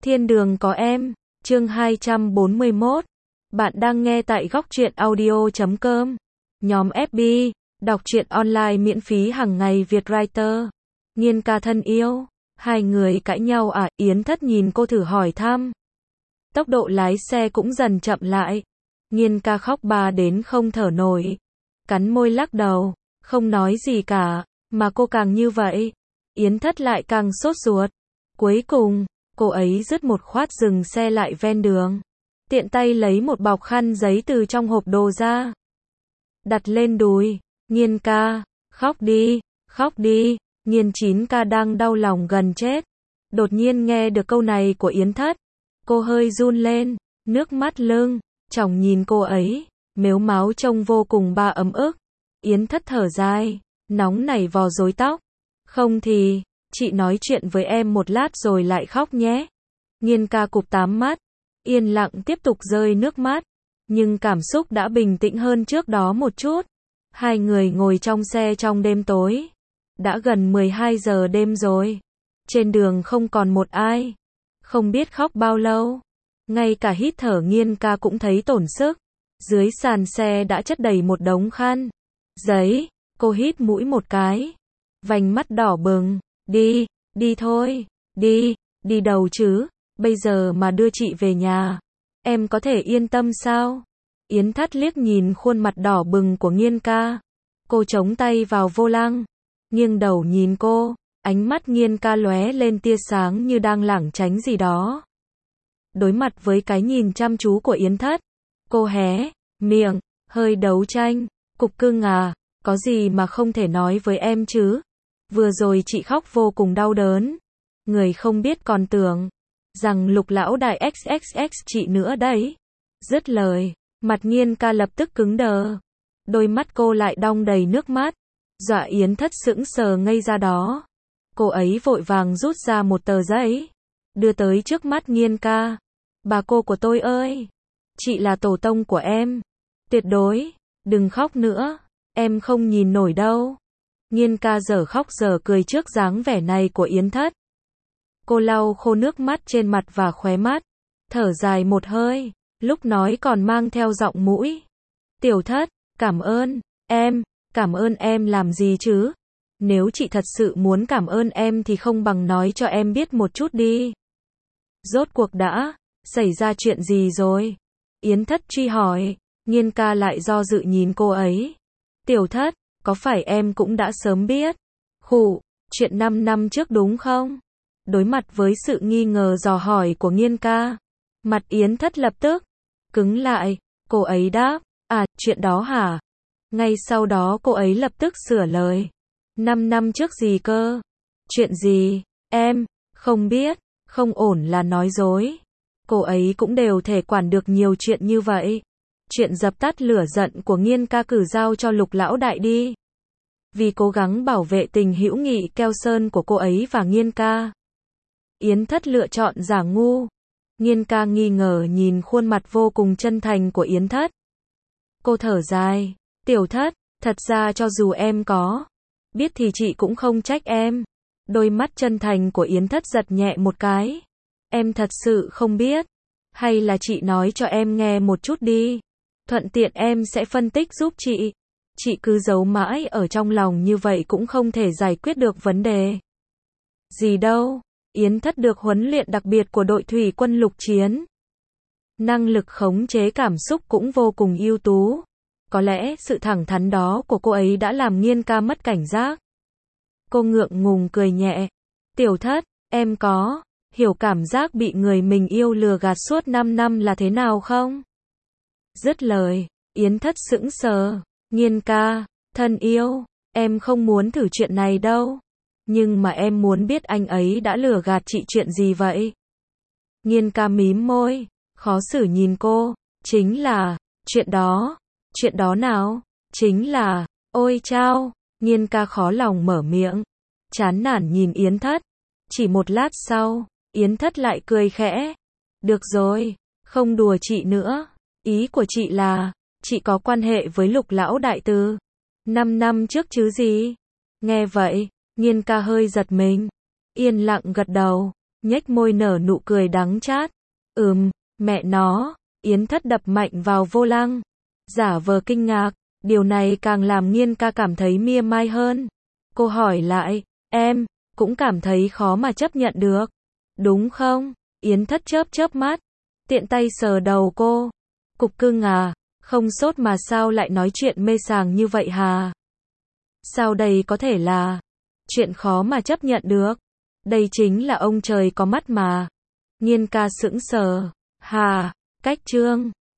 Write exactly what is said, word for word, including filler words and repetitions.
Thiên đường có em, chương hai trăm bốn mươi mốt. Bạn đang nghe tại góc truyện audio chấm com. Nhóm ép bê, đọc truyện online miễn phí hàng ngày Việt Writer. Nhiên ca thân yêu, hai người cãi nhau à? Yến Thất nhìn cô thử hỏi thăm. Tốc độ lái xe cũng dần chậm lại. Nhiên ca khóc ba đến không thở nổi. Cắn môi lắc đầu, không nói gì cả, mà cô càng như vậy. Yến Thất lại càng sốt ruột. Cuối cùng, cô ấy dứt một khoát dừng xe lại ven đường. Tiện tay lấy một bọc khăn giấy từ trong hộp đồ ra. Đặt lên đùi. Nhiên ca, khóc đi, khóc đi. Nhiên chín ca đang đau lòng gần chết. Đột nhiên nghe được câu này của Yến Thất. Cô hơi run lên, nước mắt lưng, chòng nhìn cô ấy, mếu máo trông vô cùng ba ấm ức. Yến Thất thở dài, nóng nảy vò rối tóc. Không thì, chị nói chuyện với em một lát rồi lại khóc nhé. Nhiên ca cụp tám mắt, yên lặng tiếp tục rơi nước mắt. Nhưng cảm xúc đã bình tĩnh hơn trước đó một chút. Hai người ngồi trong xe trong đêm tối. Đã gần mười hai giờ đêm rồi. Trên đường không còn một ai. Không biết khóc bao lâu. Ngay cả hít thở Nhiên ca cũng thấy tổn sức. Dưới sàn xe đã chất đầy một đống khăn giấy. Cô hít mũi một cái. Vành mắt đỏ bừng. Đi, đi thôi, đi, đi đâu chứ, bây giờ mà đưa chị về nhà, em có thể yên tâm sao? Yến Thất liếc nhìn khuôn mặt đỏ bừng của Nhiên ca. Cô chống tay vào vô lăng, nghiêng đầu nhìn cô, ánh mắt Nhiên ca lóe lên tia sáng như đang lảng tránh gì đó. Đối mặt với cái nhìn chăm chú của Yến Thất, cô hé miệng, hơi đấu tranh, cục cưng à, có gì mà không thể nói với em chứ? Vừa rồi chị khóc vô cùng đau đớn. Người không biết còn tưởng rằng Lục lão đại ích ích ích chị nữa đấy. Dứt lời, mặt Nhiên ca lập tức cứng đờ. Đôi mắt cô lại đong đầy nước mắt. Dọa Yến Thất sững sờ ngây ra đó. Cô ấy vội vàng rút ra một tờ giấy, đưa tới trước mắt Nhiên ca. Bà cô của tôi ơi, chị là tổ tông của em. Tuyệt đối, đừng khóc nữa, em không nhìn nổi đâu. Nhiên ca dở khóc dở cười trước dáng vẻ này của Yến Thất. Cô lau khô nước mắt trên mặt và khóe mắt, thở dài một hơi, lúc nói còn mang theo giọng mũi. Tiểu Thất, cảm ơn, em, cảm ơn em làm gì chứ? Nếu chị thật sự muốn cảm ơn em thì không bằng nói cho em biết một chút đi. Rốt cuộc đã xảy ra chuyện gì rồi? Yến Thất truy hỏi. Nhiên ca lại do dự nhìn cô ấy. Tiểu Thất, có phải em cũng đã sớm biết? Khụ, chuyện năm năm trước đúng không? Đối mặt với sự nghi ngờ dò hỏi của Nhiên ca, mặt Yến Thất lập tức cứng lại. Cô ấy đáp, à, chuyện đó hả? Ngay sau đó cô ấy lập tức sửa lời. Năm năm trước gì cơ? Chuyện gì? Em không biết, không ổn là nói dối. Cô ấy cũng đều thể quản được nhiều chuyện như vậy. Chuyện dập tắt lửa giận của Nhiên ca cử giao cho Lục lão đại đi. Vì cố gắng bảo vệ tình hữu nghị keo sơn của cô ấy và Nhiên ca, Yến Thất lựa chọn giả ngu. Nhiên ca nghi ngờ nhìn khuôn mặt vô cùng chân thành của Yến Thất. Cô thở dài. Tiểu Thất, thật ra cho dù em có biết thì chị cũng không trách em. Đôi mắt chân thành của Yến Thất giật nhẹ một cái. Em thật sự không biết. Hay là chị nói cho em nghe một chút đi. Thuận tiện em sẽ phân tích giúp chị. Chị cứ giấu mãi ở trong lòng như vậy cũng không thể giải quyết được vấn đề. Gì đâu, Yến Thất được huấn luyện đặc biệt của đội thủy quân lục chiến. Năng lực khống chế cảm xúc cũng vô cùng ưu tú. Có lẽ sự thẳng thắn đó của cô ấy đã làm Nhiên ca mất cảnh giác. Cô ngượng ngùng cười nhẹ. Tiểu Thất, em có hiểu cảm giác bị người mình yêu lừa gạt suốt năm năm là thế nào không? Dứt lời, Yến Thất sững sờ. Nhiên ca, thân yêu, em không muốn thử chuyện này đâu. Nhưng mà em muốn biết anh ấy đã lừa gạt chị chuyện gì vậy? Nhiên ca mím môi, khó xử nhìn cô. Chính là, chuyện đó. Chuyện đó nào? Chính là, ôi chao. Nhiên ca khó lòng mở miệng, chán nản nhìn Yến Thất. Chỉ một lát sau, Yến Thất lại cười khẽ. Được rồi, không đùa chị nữa. Ý của chị là, chị có quan hệ với Lục lão đại từ năm năm trước chứ gì? Nghe vậy, Nhiên ca hơi giật mình, yên lặng gật đầu. nhếch môi nở nụ cười đắng chát. Ừm, mẹ nó, Yến Thất đập mạnh vào vô lăng. Giả vờ kinh ngạc, điều này càng làm Nghiên ca cảm thấy mia mai hơn. Cô hỏi lại, em, cũng cảm thấy khó mà chấp nhận được. Đúng không? Yến Thất chớp chớp mắt, tiện tay sờ đầu cô. Cục cưng à, không sốt mà sao lại nói chuyện mê sảng như vậy hà? Sao đây có thể là chuyện khó mà chấp nhận được? Đây chính là ông trời có mắt mà. Nghiên ca sững sờ. Hà, cách trương.